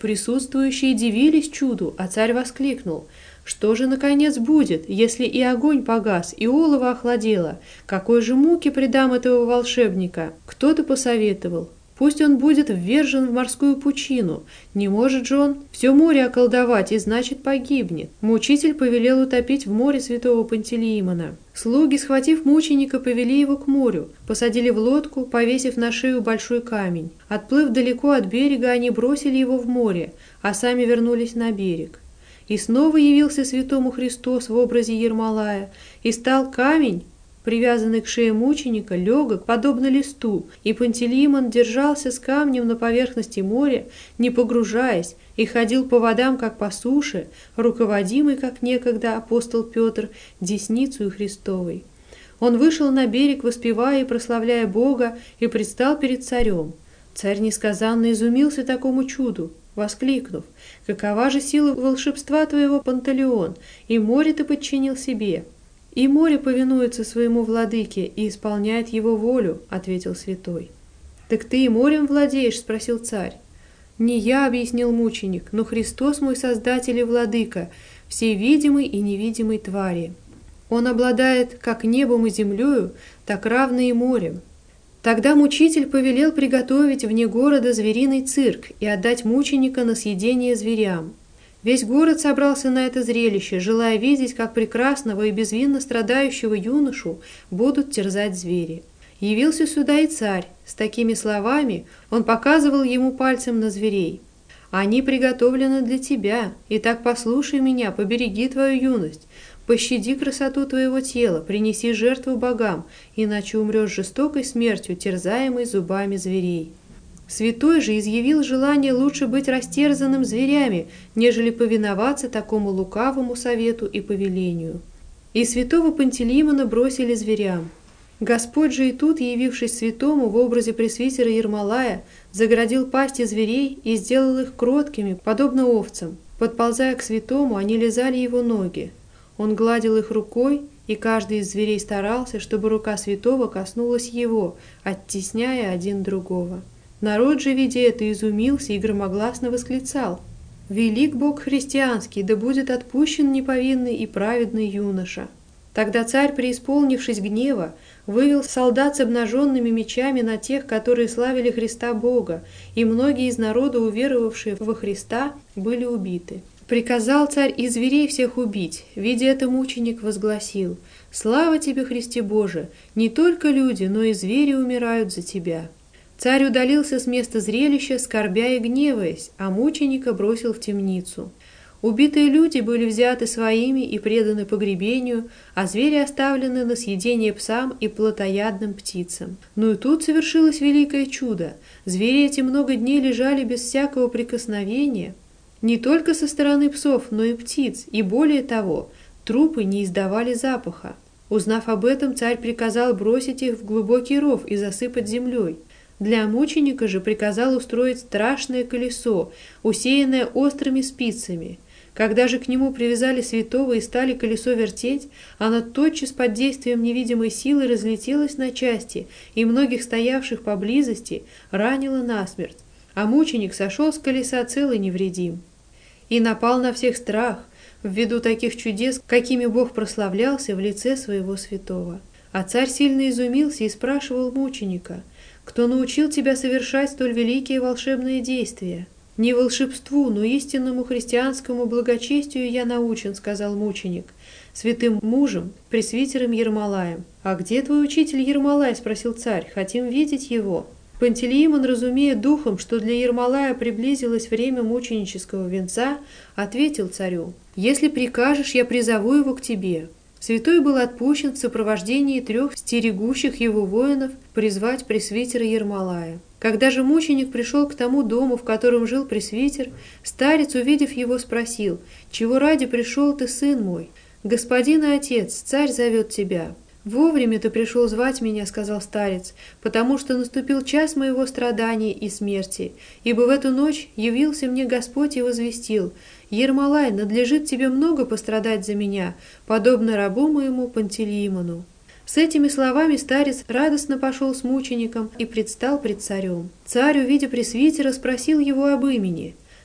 Присутствующие дивились чуду, а царь воскликнул: «Что же, наконец, будет, если и огонь погас, и олово охладело? Какой же муки предам этого волшебника?» Кто-то посоветовал: «Пусть он будет ввержен в морскую пучину. Не может же он все море околдовать, и значит погибнет». Мучитель повелел утопить в море святого Пантелеимона. Слуги, схватив мученика, повели его к морю, посадили в лодку, повесив на шею большой камень. Отплыв далеко от берега, они бросили его в море, а сами вернулись на берег. И снова явился святому Христос в образе Ермолая, и стал камень, привязанный к шее мученика, легок, подобно листу, и Пантелеимон держался с камнем на поверхности моря, не погружаясь, и ходил по водам, как по суше, руководимый, как некогда апостол Петр, десницею Христовой. Он вышел на берег, воспевая и прославляя Бога, и предстал перед царем. Царь несказанно изумился такому чуду, воскликнув: «Какова же сила волшебства твоего, Пантелеон, и море ты подчинил себе?» «И море повинуется своему владыке и исполняет его волю», — ответил святой. «Так ты и морем владеешь?» — спросил царь. «Не я», — объяснил мученик, — «но Христос мой Создатель и Владыка, всей видимой и невидимой твари. Он обладает как небом и землею, так равно и морем». Тогда мучитель повелел приготовить вне города звериный цирк и отдать мученика на съедение зверям. Весь город собрался на это зрелище, желая видеть, как прекрасного и безвинно страдающего юношу будут терзать звери. Явился сюда и царь. С такими словами он показывал ему пальцем на зверей: «Они приготовлены для тебя, и так послушай меня, побереги твою юность, пощади красоту твоего тела, принеси жертву богам, иначе умрешь жестокой смертью, терзаемой зубами зверей». Святой же изъявил желание лучше быть растерзанным зверями, нежели повиноваться такому лукавому совету и повелению. И святого Пантелеимона бросили зверям. Господь же и тут, явившись святому в образе пресвитера Ермолая, заградил пасти зверей и сделал их кроткими, подобно овцам. Подползая к святому, они лизали его ноги. Он гладил их рукой, и каждый из зверей старался, чтобы рука святого коснулась его, оттесняя один другого. Народ же, видя это, изумился и громогласно восклицал: «Велик Бог христианский, да будет отпущен неповинный и праведный юноша». Тогда царь, преисполнившись гнева, вывел солдат с обнаженными мечами на тех, которые славили Христа Бога, и многие из народа, уверовавшие во Христа, были убиты. Приказал царь и зверей всех убить. Видя это, мученик возгласил: «Слава тебе, Христе Боже! Не только люди, но и звери умирают за тебя». Царь удалился с места зрелища, скорбя и гневаясь, а мученика бросил в темницу. Убитые люди были взяты своими и преданы погребению, а звери оставлены на съедение псам и плотоядным птицам. Но и тут совершилось великое чудо. Звери эти много дней лежали без всякого прикосновения, не только со стороны псов, но и птиц, и более того, трупы не издавали запаха. Узнав об этом, царь приказал бросить их в глубокий ров и засыпать землей. Для мученика же приказал устроить страшное колесо, усеянное острыми спицами. Когда же к нему привязали святого и стали колесо вертеть, оно тотчас под действием невидимой силы разлетелось на части, и многих стоявших поблизости ранило насмерть, а мученик сошел с колеса цел и невредим. И напал на всех страх, ввиду таких чудес, какими Бог прославлялся в лице своего святого. А царь сильно изумился и спрашивал мученика: «Кто научил тебя совершать столь великие волшебные действия?» «Не волшебству, но истинному христианскому благочестию я научен», — сказал мученик, «святым мужем, пресвитером Ермолаем». «А где твой учитель Ермолай?» — спросил царь. «Хотим видеть его». Пантелеимон, разумея духом, что для Ермолая приблизилось время мученического венца, ответил царю: «Если прикажешь, я призову его к тебе». Святой был отпущен в сопровождении 3 стерегущих его воинов призвать пресвитера Ермолая. Когда же мученик пришел к тому дому, в котором жил пресвитер, старец, увидев его, спросил: «Чего ради пришел ты, сын мой?» «Господин и отец, царь зовет тебя». «Вовремя ты пришел звать меня, — сказал старец, — потому что наступил час моего страдания и смерти, ибо в эту ночь явился мне Господь и возвестил: Ермолай, надлежит тебе много пострадать за меня, подобно рабу моему Пантелеимону». С этими словами старец радостно пошел с мучеником и предстал пред царем. Царь, увидя пресвитера, спросил его об имени.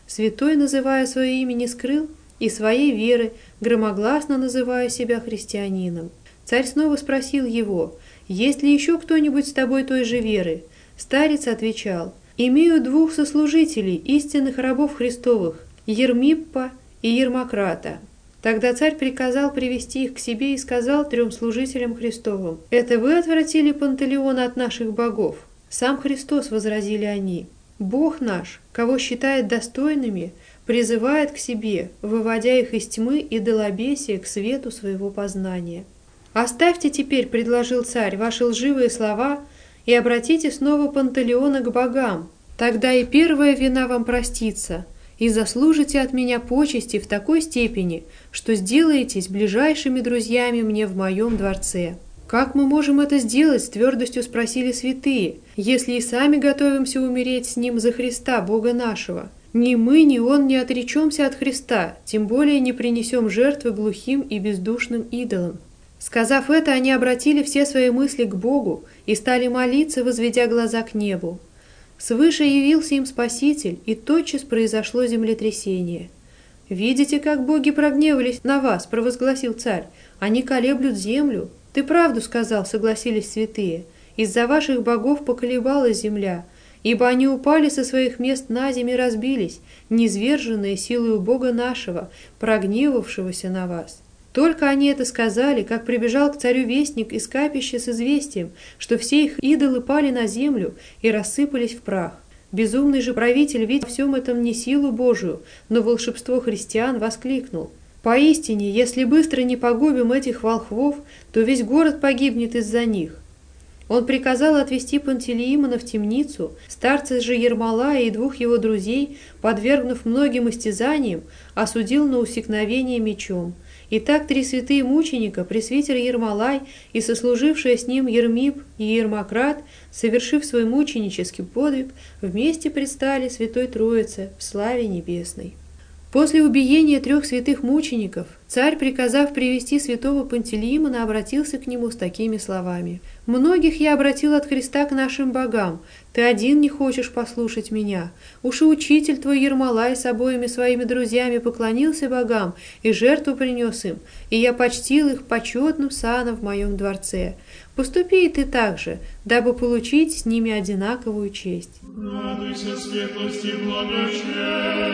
Святой, называя свое имя, не скрыл и своей веры, громогласно называя себя христианином. Царь снова спросил его: «Есть ли еще кто-нибудь с тобой той же веры?» Старец отвечал: «Имею двух сослужителей, истинных рабов Христовых, Ермиппа и Ермократа». Тогда царь приказал привести их к себе и сказал 3 служителям Христовым: «Это вы отвратили Пантелеона от наших богов?» «Сам Христос», — возразили они. «Бог наш, кого считает достойными, призывает к себе, выводя их из тьмы и идолобесия к свету своего познания». «Оставьте теперь, — предложил царь, — ваши лживые слова и обратите снова Пантелеона к богам. Тогда и первая вина вам простится, и заслужите от меня почести в такой степени, что сделаетесь ближайшими друзьями мне в моем дворце». «Как мы можем это сделать?» — с твердостью спросили святые, «если и сами готовимся умереть с ним за Христа, Бога нашего? Ни мы, ни он не отречемся от Христа, тем более не принесем жертвы глухим и бездушным идолам». Сказав это, они обратили все свои мысли к Богу и стали молиться, возведя глаза к небу. Свыше явился им Спаситель, и тотчас произошло землетрясение. «Видите, как боги прогневались на вас?» — провозгласил царь. «Они колеблют землю». «Ты правду сказал», — согласились святые. «Из-за ваших богов поколебалась земля, ибо они упали со своих мест на землю и разбились, низверженные силою Бога нашего, прогневавшегося на вас». Только они это сказали, как прибежал к царю вестник из капища с известием, что все их идолы пали на землю и рассыпались в прах. Безумный же правитель, видя во всем этом не силу Божию, но волшебство христиан, воскликнул: «Поистине, если быстро не погубим этих волхвов, то весь город погибнет из-за них». Он приказал отвести Пантелеимона в темницу, старца же Ермолая и 2 его друзей, подвергнув многим истязаниям, осудил на усекновение мечом. Итак, 3 святые мученика, пресвитер Ермолай и сослужившие с ним Ермип и Ермократ, совершив свой мученический подвиг, вместе предстали Святой Троице в славе небесной. После убиения 3 святых мучеников царь, приказав привести святого Пантелеимона, обратился к нему с такими словами: «Многих я обратил от Христа к нашим богам, ты один не хочешь послушать меня. Уж и учитель твой Ермолай с обоими своими друзьями поклонился богам и жертву принес им, и я почтил их почетным саном в моем дворце. Поступи и ты так же, дабы получить с ними одинаковую честь». Радуйся светлости благочестия,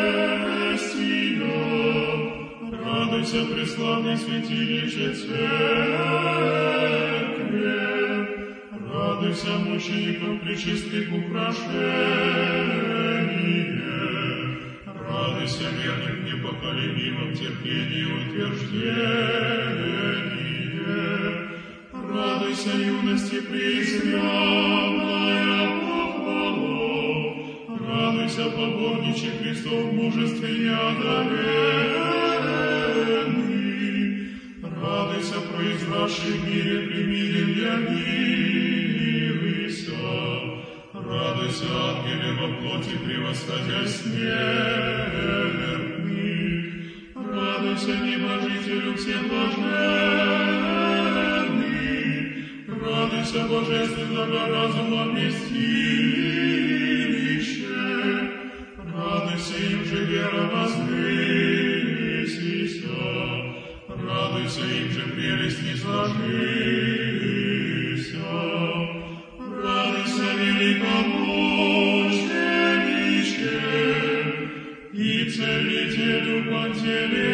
радуйся, преславный святилище церкви, радуйся, мученикам пречистых украшений, радуйся, верным непоколебимым терпению утверждении, радуйся, юности преисрядная похвалу, радуйся, поборниче Христов в мужестве неодаренный, радуйся, произрасший в мире примирен явився, радуйся, ангеле во плоти превосходя смертный, радуйся, небожителю всеблаженный, радуйся, божественного разума вместилище, радуйся, им же вера возвысися, радуйся, им же прелесть не сложися, радуйся, великомучениче и целителю Пантелеимоне.